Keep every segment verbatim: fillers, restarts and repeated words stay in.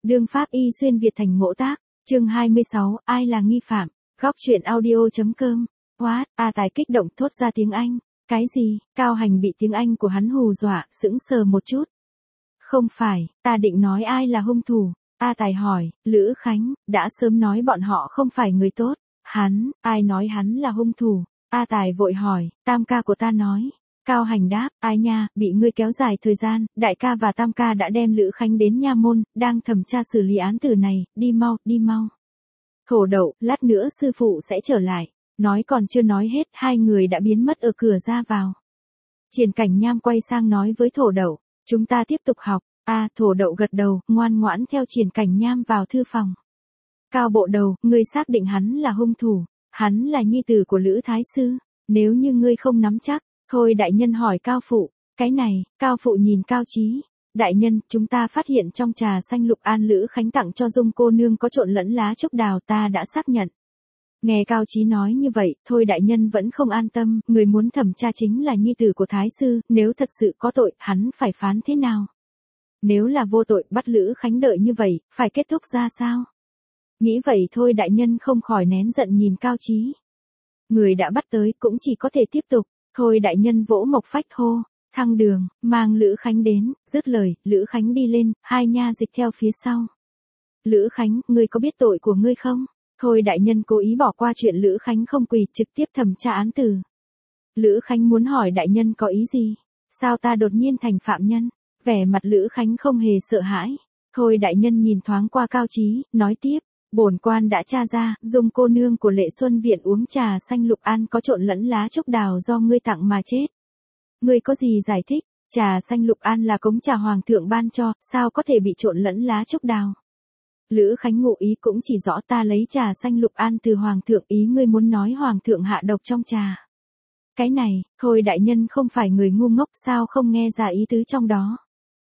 Đương pháp y xuyên Việt thành ngỗ tác, chương hai mươi sáu, ai là nghi phạm, góc truyện audio.com, what, A Tài kích động thốt ra tiếng Anh, cái gì, Cao Hành bị tiếng Anh của hắn hù dọa, sững sờ một chút. Không phải, ta định nói ai là hung thủ, A Tài hỏi, Lữ Khánh, đã sớm nói bọn họ không phải người tốt, hắn, ai nói hắn là hung thủ, A Tài vội hỏi, tam ca của ta nói. Cao Hành đáp, ai nha, bị ngươi kéo dài thời gian, đại ca và tam ca đã đem Lữ Khánh đến nha môn, đang thẩm tra xử lý án tử này, đi mau, đi mau. Thổ Đậu, lát nữa sư phụ sẽ trở lại, nói còn chưa nói hết, hai người đã biến mất ở cửa ra vào. Triển Cảnh Nham quay sang nói với Thổ Đậu, chúng ta tiếp tục học, a à, Thổ Đậu gật đầu, ngoan ngoãn theo Triển Cảnh Nham vào thư phòng. Cao Bộ Đầu, ngươi xác định hắn là hung thủ, hắn là nhi tử của Lữ Thái Sư, nếu như ngươi không nắm chắc. Thôi đại nhân hỏi Cao Phụ, cái này, Cao Phụ nhìn Cao Chí, đại nhân, chúng ta phát hiện trong trà xanh Lục An Lữ Khánh tặng cho Dung cô nương có trộn lẫn lá trúc đào, ta đã xác nhận. Nghe Cao Chí nói như vậy, thôi đại nhân vẫn không an tâm, người muốn thẩm tra chính là nhi tử của Thái Sư, nếu thật sự có tội, hắn phải phán thế nào? Nếu là vô tội, bắt Lữ Khánh đợi như vậy, phải kết thúc ra sao? Nghĩ vậy thôi đại nhân không khỏi nén giận nhìn Cao Chí. Người đã bắt tới cũng chỉ có thể tiếp tục. Thôi đại nhân vỗ mộc phách hô, Thăng Đường, mang Lữ Khánh đến, dứt lời, Lữ Khánh đi lên, hai nha dịch theo phía sau. Lữ Khánh, ngươi có biết tội của ngươi không? Thôi đại nhân cố ý bỏ qua chuyện Lữ Khánh không quỳ, trực tiếp thẩm tra án tử. Lữ Khánh muốn hỏi đại nhân có ý gì? Sao ta đột nhiên thành phạm nhân? Vẻ mặt Lữ Khánh không hề sợ hãi. Thôi đại nhân nhìn thoáng qua Cao Chí, nói tiếp. Bổn quan đã tra ra, Dung cô nương của Lệ Xuân Viện uống trà xanh Lục An có trộn lẫn lá trúc đào do ngươi tặng mà chết. Ngươi có gì giải thích? Trà xanh Lục An là cống trà hoàng thượng ban cho, sao có thể bị trộn lẫn lá trúc đào? Lữ Khánh ngụ ý cũng chỉ rõ ta lấy trà xanh Lục An từ hoàng thượng, ý ngươi muốn nói hoàng thượng hạ độc trong trà. Cái này, thôi đại nhân không phải người ngu ngốc, sao không nghe ra ý tứ trong đó?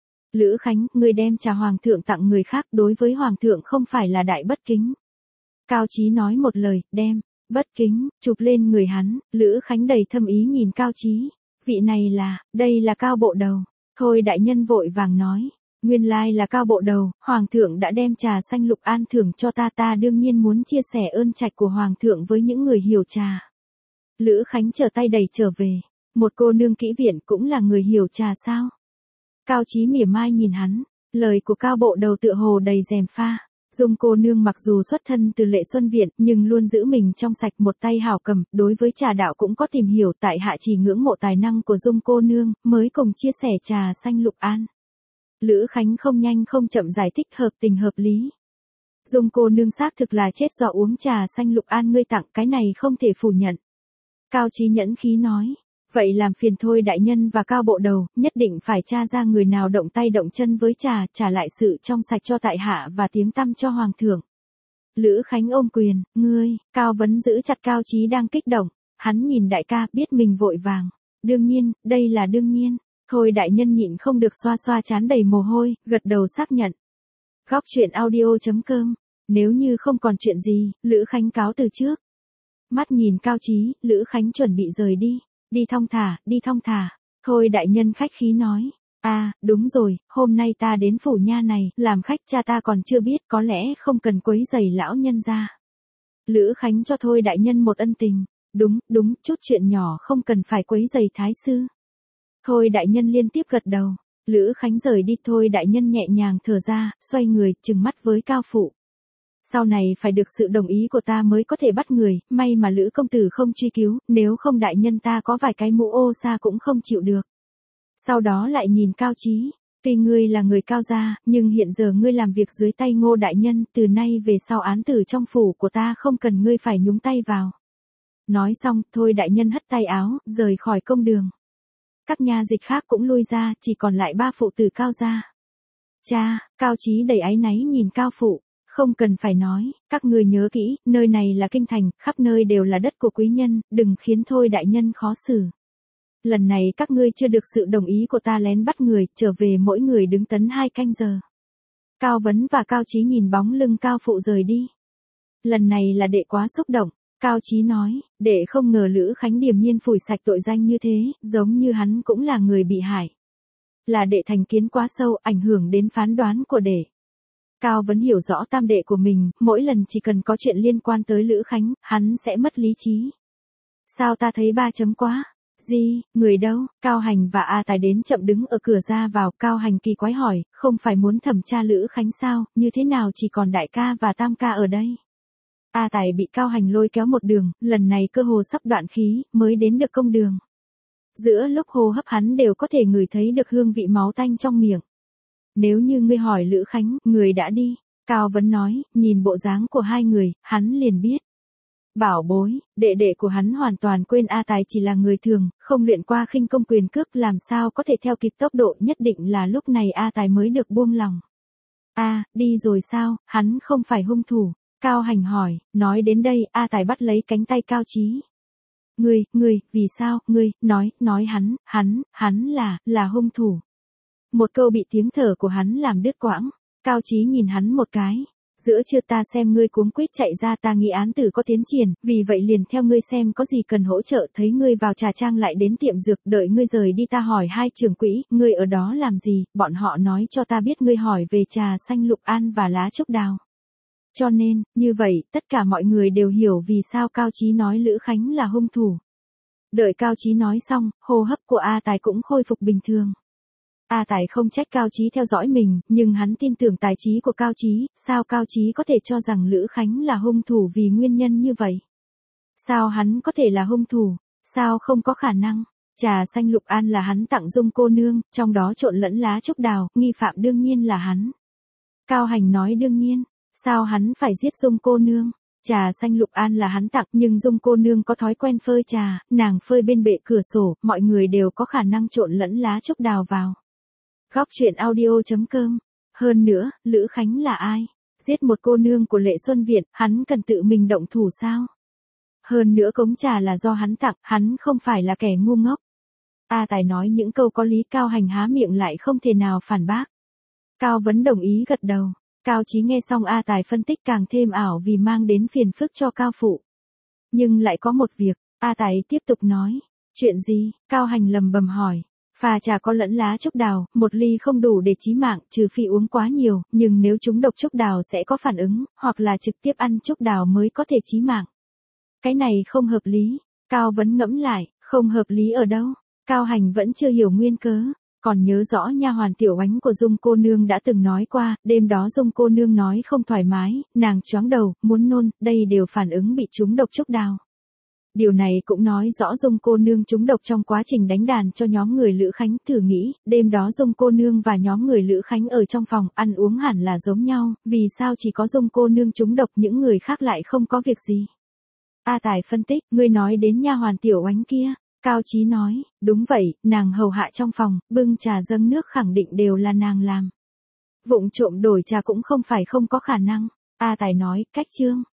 Lữ Khánh, ngươi đem trà hoàng thượng tặng người khác, đối với hoàng thượng không phải là đại bất kính. Cao Chí nói một lời, đem, bất kính, chụp lên người hắn, Lữ Khánh đầy thâm ý nhìn Cao Chí. Vị này là, đây là Cao Bộ Đầu. Thôi đại nhân vội vàng nói, nguyên lai là Cao Bộ Đầu, hoàng thượng đã đem trà xanh Lục An thưởng cho ta, ta đương nhiên muốn chia sẻ ơn trạch của hoàng thượng với những người hiểu trà. Lữ Khánh trở tay đầy trở về, một cô nương kỹ viện cũng là người hiểu trà sao? Cao Chí mỉa mai nhìn hắn, lời của Cao Bộ Đầu tựa hồ đầy gièm pha. Dung cô nương mặc dù xuất thân từ Lệ Xuân Viện, nhưng luôn giữ mình trong sạch, một tay hảo cầm, đối với trà đạo cũng có tìm hiểu, tại hạ chỉ ngưỡng mộ tài năng của Dung cô nương, mới cùng chia sẻ trà xanh Lục An. Lữ Khánh không nhanh không chậm giải thích hợp tình hợp lý. Dung cô nương xác thực là chết do uống trà xanh Lục An ngươi tặng, cái này không thể phủ nhận. Cao Chí nhẫn khí nói. Vậy làm phiền thôi đại nhân và Cao Bộ Đầu, nhất định phải tra ra người nào động tay động chân với trà, trả lại sự trong sạch cho tại hạ và tiếng tăm cho hoàng thượng. Lữ Khánh ôm quyền, ngươi, Cao Vấn giữ chặt Cao Chí đang kích động, hắn nhìn đại ca, biết mình vội vàng. Đương nhiên, đây là đương nhiên. Thôi đại nhân nhịn không được xoa xoa trán đầy mồ hôi, gật đầu xác nhận. Góc truyện audio.com, nếu như không còn chuyện gì, Lữ Khánh cáo từ trước. Mắt nhìn Cao Chí, Lữ Khánh chuẩn bị rời đi. Đi thong thả, đi thong thả. Thôi đại nhân khách khí nói. À, đúng rồi, hôm nay ta đến phủ nha này, làm khách cha ta còn chưa biết, có lẽ không cần quấy rầy lão nhân ra. Lữ Khánh cho thôi đại nhân một ân tình. Đúng, đúng, chút chuyện nhỏ không cần phải quấy rầy thái sư. Thôi đại nhân liên tiếp gật đầu. Lữ Khánh rời đi, thôi đại nhân nhẹ nhàng thở ra, xoay người, trừng mắt với Cao Phụ. Sau này phải được sự đồng ý của ta mới có thể bắt người, may mà Lữ công tử không truy cứu, nếu không đại nhân ta có vài cái mũ ô sa cũng không chịu được. Sau đó lại nhìn Cao Chí, tuy ngươi là người Cao gia, nhưng hiện giờ ngươi làm việc dưới tay Ngô đại nhân, từ nay về sau án tử trong phủ của ta không cần ngươi phải nhúng tay vào. Nói xong, thôi đại nhân hất tay áo, rời khỏi công đường. Các nha dịch khác cũng lui ra, chỉ còn lại ba phụ tử Cao gia. Cha, Cao Chí đầy áy náy nhìn Cao Phụ. Không cần phải nói, các người nhớ kỹ, nơi này là kinh thành, khắp nơi đều là đất của quý nhân, đừng khiến thôi đại nhân khó xử. Lần này các ngươi chưa được sự đồng ý của ta lén bắt người, trở về mỗi người đứng tấn hai canh giờ. Cao Vấn và Cao Chí nhìn bóng lưng Cao Phụ rời đi. Lần này là đệ quá xúc động, Cao Chí nói, đệ không ngờ Lữ Khánh điềm nhiên phủi sạch tội danh như thế, giống như hắn cũng là người bị hại. Là đệ thành kiến quá sâu, ảnh hưởng đến phán đoán của đệ. Cao Vấn hiểu rõ tam đệ của mình, mỗi lần chỉ cần có chuyện liên quan tới Lữ Khánh, hắn sẽ mất lý trí. Sao ta thấy ba chấm quá? Gì, người đâu? Cao Hành và A Tài đến chậm đứng ở cửa ra vào, Cao Hành kỳ quái hỏi, không phải muốn thẩm tra Lữ Khánh sao, như thế nào chỉ còn đại ca và tam ca ở đây? A Tài bị Cao Hành lôi kéo một đường, lần này cơ hồ sắp đoạn khí, mới đến được công đường. Giữa lúc hô hấp hắn đều có thể ngửi thấy được hương vị máu tanh trong miệng. Nếu như ngươi hỏi Lữ Khánh, người đã đi. Cao Vấn nói, nhìn bộ dáng của hai người, hắn liền biết. Bảo bối, đệ đệ của hắn hoàn toàn quên A Tài chỉ là người thường, không luyện qua khinh công quyền cước làm sao có thể theo kịp tốc độ, nhất định là lúc này A Tài mới được buông lòng. A, đi rồi sao, hắn không phải hung thủ. Cao Hành hỏi, nói đến đây, A Tài bắt lấy cánh tay Cao Chí. Ngươi, ngươi, vì sao, ngươi, nói, nói hắn, hắn, hắn là, là hung thủ. Một câu bị tiếng thở của hắn làm đứt quãng. Cao Chí nhìn hắn một cái. Giữa trưa ta xem ngươi cuống quýt chạy ra, ta nghĩ án tử có tiến triển, vì vậy liền theo ngươi xem có gì cần hỗ trợ, thấy ngươi vào trà trang lại đến tiệm dược, đợi ngươi rời đi ta hỏi hai trưởng quỹ, ngươi ở đó làm gì, bọn họ nói cho ta biết ngươi hỏi về trà xanh lục an và lá trúc đào. Cho nên, như vậy, tất cả mọi người đều hiểu vì sao Cao Chí nói Lữ Khánh là hung thủ. Đợi Cao Chí nói xong, hô hấp của A Tài cũng khôi phục bình thường. A Tài không trách Cao Chí theo dõi mình, nhưng hắn tin tưởng tài trí của Cao Chí, sao Cao Chí có thể cho rằng Lữ Khánh là hung thủ vì nguyên nhân như vậy? Sao hắn có thể là hung thủ? Sao không có khả năng? Trà xanh lục an là hắn tặng Dung cô nương, trong đó trộn lẫn lá trúc đào, nghi phạm đương nhiên là hắn. Cao Hành nói đương nhiên, sao hắn phải giết Dung cô nương? Trà xanh lục an là hắn tặng, nhưng Dung cô nương có thói quen phơi trà, nàng phơi bên bệ cửa sổ, mọi người đều có khả năng trộn lẫn lá trúc đào vào. Góc truyện audio chấm com. Hơn nữa, Lữ Khánh là ai? Giết một cô nương của Lệ Xuân Viện, hắn cần tự mình động thủ sao? Hơn nữa cống trà là do hắn tặng, hắn không phải là kẻ ngu ngốc. A Tài nói những câu có lý, Cao Hành há miệng lại không thể nào phản bác. Cao Vấn đồng ý gật đầu. Cao Chí nghe xong A Tài phân tích càng thêm ảo vì mang đến phiền phức cho Cao Phụ. Nhưng lại có một việc, A Tài tiếp tục nói. Chuyện gì? Cao Hành lầm bầm hỏi. Pha trà có lẫn lá trúc đào, một ly không đủ để chí mạng, trừ phi uống quá nhiều, nhưng nếu trúng độc trúc đào sẽ có phản ứng, hoặc là trực tiếp ăn trúc đào mới có thể chí mạng. Cái này không hợp lý. Cao Vấn ngẫm lại, không hợp lý ở đâu? Cao Hành vẫn chưa hiểu nguyên cớ. Còn nhớ rõ nha hoàn tiểu oánh của Dung cô nương đã từng nói qua, đêm đó Dung cô nương nói không thoải mái, nàng choáng đầu, muốn nôn, đây đều phản ứng bị trúng độc trúc đào. Điều này cũng nói rõ Dung cô nương trúng độc trong quá trình đánh đàn cho nhóm người Lữ Khánh, thử nghĩ, đêm đó Dung cô nương và nhóm người Lữ Khánh ở trong phòng ăn uống hẳn là giống nhau, vì sao chỉ có Dung cô nương trúng độc những người khác lại không có việc gì? A Tài phân tích, ngươi nói đến nha hoàn tiểu oánh kia. Cao Chí nói, đúng vậy, nàng hầu hạ trong phòng, bưng trà dâng nước khẳng định đều là nàng làm. Vụng trộm đổi trà cũng không phải không có khả năng. A Tài nói, cách chương.